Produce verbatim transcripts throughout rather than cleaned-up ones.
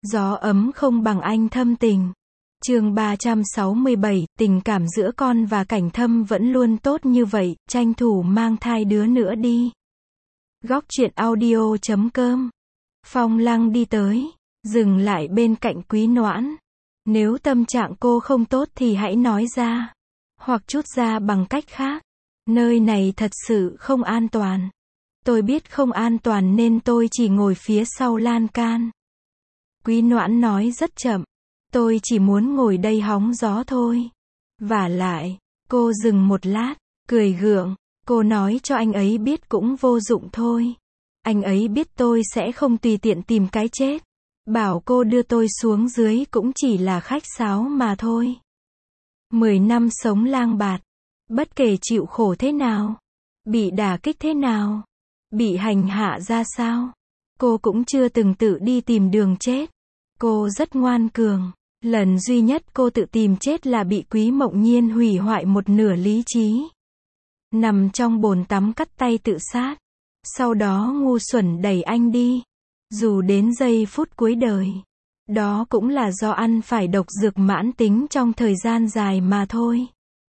Gió ấm không bằng anh thâm tình. Chương ba trăm sáu mươi bảy, tình cảm giữa con và Cảnh Thâm vẫn luôn tốt như vậy, tranh thủ mang thai đứa nữa đi. Góc truyện audio chấm com. Phong Lăng đi tới, dừng lại bên cạnh Quý Noãn. Nếu tâm trạng cô không tốt thì hãy nói ra, hoặc trút ra bằng cách khác. Nơi này thật sự không an toàn. Tôi biết không an toàn nên tôi chỉ ngồi phía sau lan can. Quý Noãn nói rất chậm. Tôi chỉ muốn ngồi đây hóng gió thôi. Vả lại, cô dừng một lát, cười gượng. Cô nói cho anh ấy biết cũng vô dụng thôi. Anh ấy biết tôi sẽ không tùy tiện tìm cái chết. Bảo cô đưa tôi xuống dưới cũng chỉ là khách sáo mà thôi. Mười năm sống lang bạt. Bất kể chịu khổ thế nào, bị đả kích thế nào, bị hành hạ ra sao, cô cũng chưa từng tự đi tìm đường chết. Cô rất ngoan cường. Lần duy nhất cô tự tìm chết là bị Quý Mộng Nhiên hủy hoại một nửa lý trí. Nằm trong bồn tắm cắt tay tự sát. Sau đó ngu xuẩn đẩy anh đi. Dù đến giây phút cuối đời. Đó cũng là do ăn phải độc dược mãn tính trong thời gian dài mà thôi.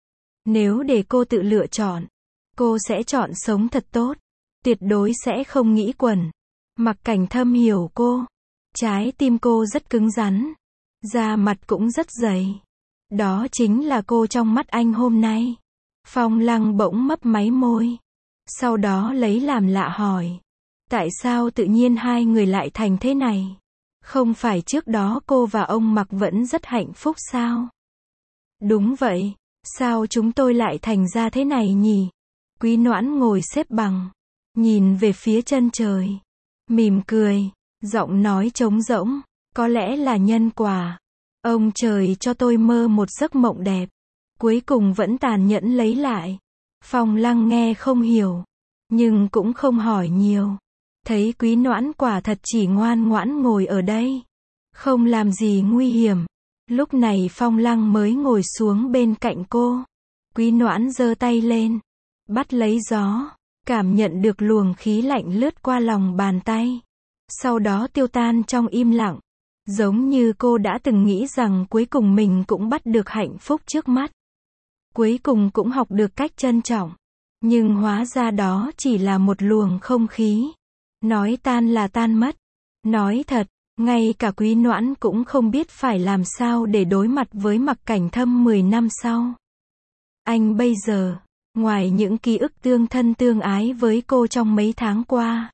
Nếu để cô tự lựa chọn, cô sẽ chọn sống thật tốt. Tuyệt đối sẽ không nghĩ quẩn. Mặc Cảnh Thâm hiểu cô. Trái tim cô rất cứng rắn. Da mặt cũng rất dày. Đó chính là cô trong mắt anh hôm nay. Phong Lăng bỗng mấp máy môi. Sau đó lấy làm lạ hỏi. Tại sao tự nhiên hai người lại thành thế này? Không phải trước đó cô và ông Mặc vẫn rất hạnh phúc sao? Đúng vậy. Sao chúng tôi lại thành ra thế này nhỉ? Quý Noãn ngồi xếp bằng. Nhìn về phía chân trời. Mỉm cười. Giọng nói trống rỗng. Có lẽ là nhân quả. Ông trời cho tôi mơ một giấc mộng đẹp. Cuối cùng vẫn tàn nhẫn lấy lại. Phong Lăng nghe không hiểu. Nhưng cũng không hỏi nhiều. Thấy Quý Noãn quả thật chỉ ngoan ngoãn ngồi ở đây. Không làm gì nguy hiểm. Lúc này Phong Lăng mới ngồi xuống bên cạnh cô. Quý Noãn giơ tay lên. Bắt lấy gió. Cảm nhận được luồng khí lạnh lướt qua lòng bàn tay. Sau đó tiêu tan trong im lặng. Giống như cô đã từng nghĩ rằng cuối cùng mình cũng bắt được hạnh phúc trước mắt. Cuối cùng cũng học được cách trân trọng. Nhưng hóa ra đó chỉ là một luồng không khí. Nói tan là tan mất. Nói thật, ngay cả Quý Noãn cũng không biết phải làm sao để đối mặt với Mặc Cảnh Thâm mười năm sau. Anh bây giờ, ngoài những ký ức tương thân tương ái với cô trong mấy tháng qua,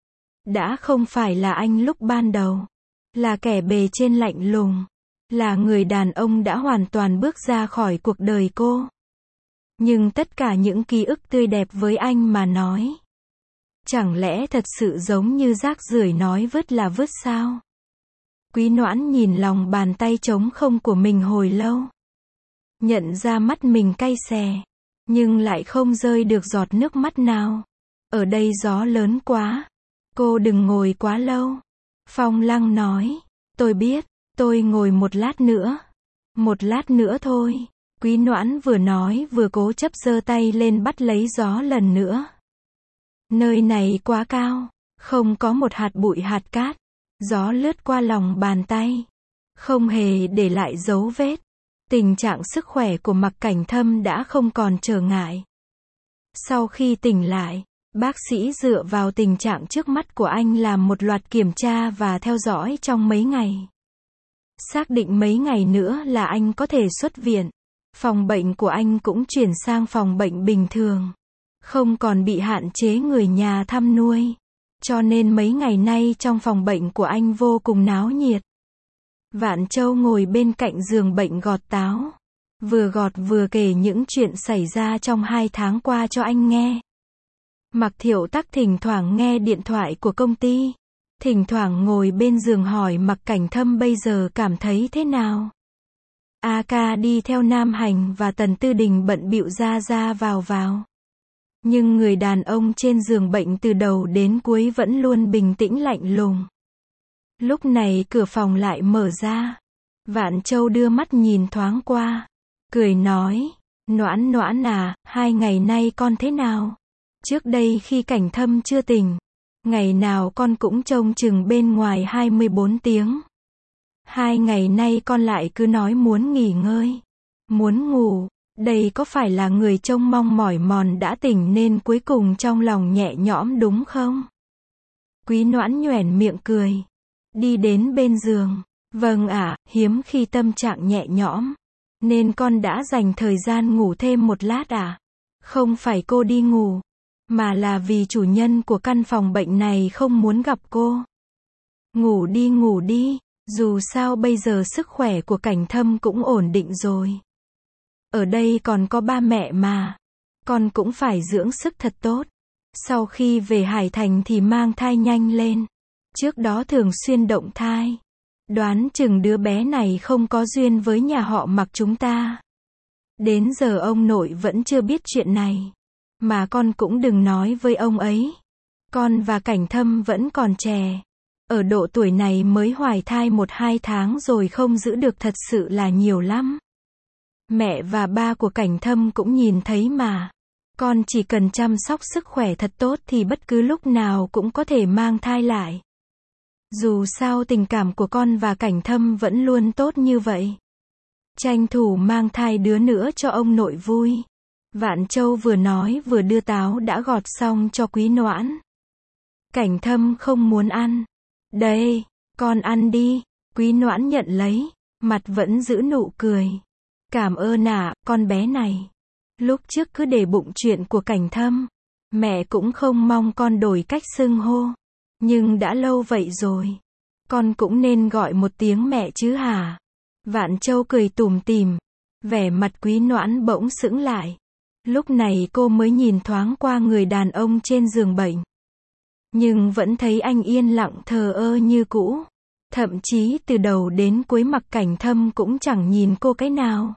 đã không phải là anh lúc ban đầu. Là kẻ bề trên lạnh lùng. Là người đàn ông đã hoàn toàn bước ra khỏi cuộc đời cô. Nhưng tất cả những ký ức tươi đẹp với anh mà nói. Chẳng lẽ thật sự giống như rác rưởi nói vứt là vứt sao? Quý Noãn nhìn lòng bàn tay trống không của mình hồi lâu. Nhận ra mắt mình cay xè. Nhưng lại không rơi được giọt nước mắt nào. Ở đây gió lớn quá. Cô đừng ngồi quá lâu. Phong Lăng nói. Tôi biết. Tôi ngồi một lát nữa. Một lát nữa thôi. Quý Noãn vừa nói vừa cố chấp giơ tay lên bắt lấy gió lần nữa. Nơi này quá cao. Không có một hạt bụi hạt cát. Gió lướt qua lòng bàn tay. Không hề để lại dấu vết. Tình trạng sức khỏe của Mặc Cảnh Thâm đã không còn trở ngại. Sau khi tỉnh lại, bác sĩ dựa vào tình trạng trước mắt của anh làm một loạt kiểm tra và theo dõi trong mấy ngày. Xác định mấy ngày nữa là anh có thể xuất viện. Phòng bệnh của anh cũng chuyển sang phòng bệnh bình thường. Không còn bị hạn chế người nhà thăm nuôi. Cho nên mấy ngày nay trong phòng bệnh của anh vô cùng náo nhiệt. Vạn Châu ngồi bên cạnh giường bệnh gọt táo. Vừa gọt vừa kể những chuyện xảy ra trong hai tháng qua cho anh nghe. Mặc Thiệu Tắc thỉnh thoảng nghe điện thoại của công ty. Thỉnh thoảng ngồi bên giường hỏi Mặc Cảnh Thâm bây giờ cảm thấy thế nào. A ca đi theo Nam Hành và Tần Tư Đình bận bịu ra ra vào vào. Nhưng người đàn ông trên giường bệnh từ đầu đến cuối vẫn luôn bình tĩnh lạnh lùng. Lúc này cửa phòng lại mở ra. Vạn Châu đưa mắt nhìn thoáng qua. Cười nói. Noãn Noãn à, hai ngày nay con thế nào? Trước đây khi Cảnh Thâm chưa tỉnh, ngày nào con cũng trông chừng bên ngoài hai mươi bốn tiếng. Hai ngày nay con lại cứ nói muốn nghỉ ngơi, muốn ngủ. Đây có phải là người trông mong mỏi mòn đã tỉnh nên cuối cùng trong lòng nhẹ nhõm đúng không? Quý Noãn nhoẻn miệng cười, đi đến bên giường. Vâng ạ, hiếm khi tâm trạng nhẹ nhõm, nên con đã dành thời gian ngủ thêm một lát à? Không phải cô đi ngủ, mà là vì chủ nhân của căn phòng bệnh này không muốn gặp cô. Ngủ đi ngủ đi, dù sao bây giờ sức khỏe của Cảnh Thâm cũng ổn định rồi. Ở đây còn có ba mẹ mà, con cũng phải dưỡng sức thật tốt. Sau khi về Hải Thành thì mang thai nhanh lên. Trước đó thường xuyên động thai. Đoán chừng đứa bé này không có duyên với nhà họ Mặc chúng ta. Đến giờ ông nội vẫn chưa biết chuyện này. Mà con cũng đừng nói với ông ấy. Con và Cảnh Thâm vẫn còn trẻ. Ở độ tuổi này mới hoài thai một hai tháng rồi không giữ được thật sự là nhiều lắm. Mẹ và ba của Cảnh Thâm cũng nhìn thấy mà. Con chỉ cần chăm sóc sức khỏe thật tốt thì bất cứ lúc nào cũng có thể mang thai lại. Dù sao tình cảm của con và Cảnh Thâm vẫn luôn tốt như vậy. Tranh thủ mang thai đứa nữa cho ông nội vui. Vạn Châu vừa nói vừa đưa táo đã gọt xong cho Quý Noãn. Cảnh Thâm không muốn ăn. Đây, con ăn đi. Quý Noãn nhận lấy, mặt vẫn giữ nụ cười. Cảm ơn ạ, con bé này. Lúc trước cứ để bụng chuyện của Cảnh Thâm. Mẹ cũng không mong con đổi cách xưng hô. Nhưng đã lâu vậy rồi. Con cũng nên gọi một tiếng mẹ chứ hả? Vạn Châu cười tủm tỉm. Vẻ mặt Quý Noãn bỗng sững lại. Lúc này cô mới nhìn thoáng qua người đàn ông trên giường bệnh. Nhưng vẫn thấy anh yên lặng thờ ơ như cũ. Thậm chí từ đầu đến cuối Mặc Cảnh Thâm cũng chẳng nhìn cô cái nào.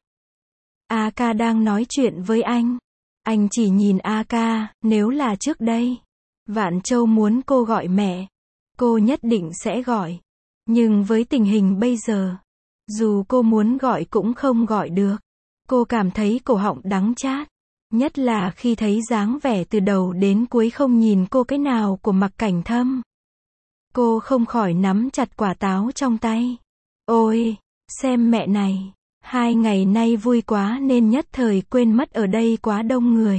A ca đang nói chuyện với anh. Anh chỉ nhìn A ca, nếu là trước đây. Vạn Châu muốn cô gọi mẹ. Cô nhất định sẽ gọi. Nhưng với tình hình bây giờ, dù cô muốn gọi cũng không gọi được. Cô cảm thấy cổ họng đắng chát. Nhất là khi thấy dáng vẻ từ đầu đến cuối không nhìn cô cái nào của Mặc Cảnh Thâm. Cô không khỏi nắm chặt quả táo trong tay. Ôi, xem mẹ này. Hai ngày nay vui quá nên nhất thời quên mất ở đây quá đông người.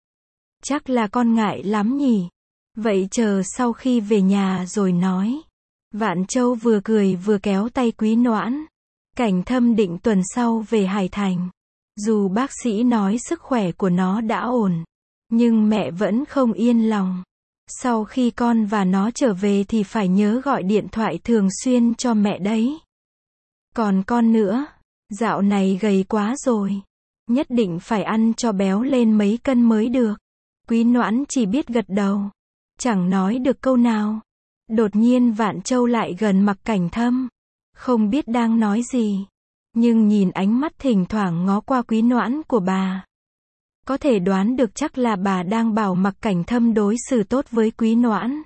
Chắc là con ngại lắm nhỉ. Vậy chờ sau khi về nhà rồi nói. Vạn Châu vừa cười vừa kéo tay Quý Noãn. Cảnh Thâm định tuần sau về Hải Thành. Dù bác sĩ nói sức khỏe của nó đã ổn, nhưng mẹ vẫn không yên lòng. Sau khi con và nó trở về thì phải nhớ gọi điện thoại thường xuyên cho mẹ đấy. Còn con nữa, dạo này gầy quá rồi. Nhất định phải ăn cho béo lên mấy cân mới được. Quý Noãn chỉ biết gật đầu. Chẳng nói được câu nào. Đột nhiên Vạn Châu lại gần Mặc Cảnh Thâm. Không biết đang nói gì. Nhưng nhìn ánh mắt thỉnh thoảng ngó qua Quý Noãn của bà. Có thể đoán được chắc là bà đang bảo Mặc Cảnh Thâm đối xử tốt với Quý Noãn.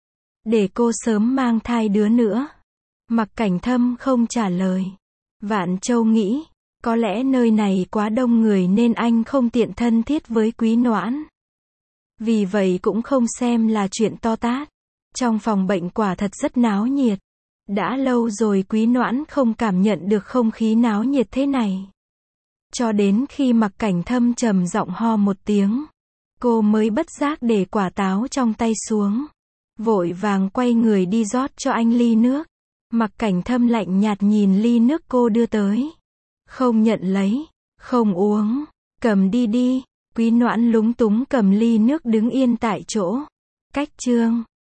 Để cô sớm mang thai đứa nữa. Mặc Cảnh Thâm không trả lời. Vạn Châu nghĩ, có lẽ nơi này quá đông người nên anh không tiện thân thiết với Quý Noãn. Vì vậy cũng không xem là chuyện to tát. Trong phòng bệnh quả thật rất náo nhiệt. Đã lâu rồi Quý Noãn không cảm nhận được không khí náo nhiệt thế này. Cho đến khi Mặc Cảnh Thâm trầm giọng ho một tiếng, cô mới bất giác để quả táo trong tay xuống. Vội vàng quay người đi rót cho anh ly nước. Mặc Cảnh Thâm lạnh nhạt nhìn ly nước cô đưa tới. Không nhận lấy, không uống, cầm đi đi. Quý Noãn lúng túng cầm ly nước đứng yên tại chỗ. Cách chương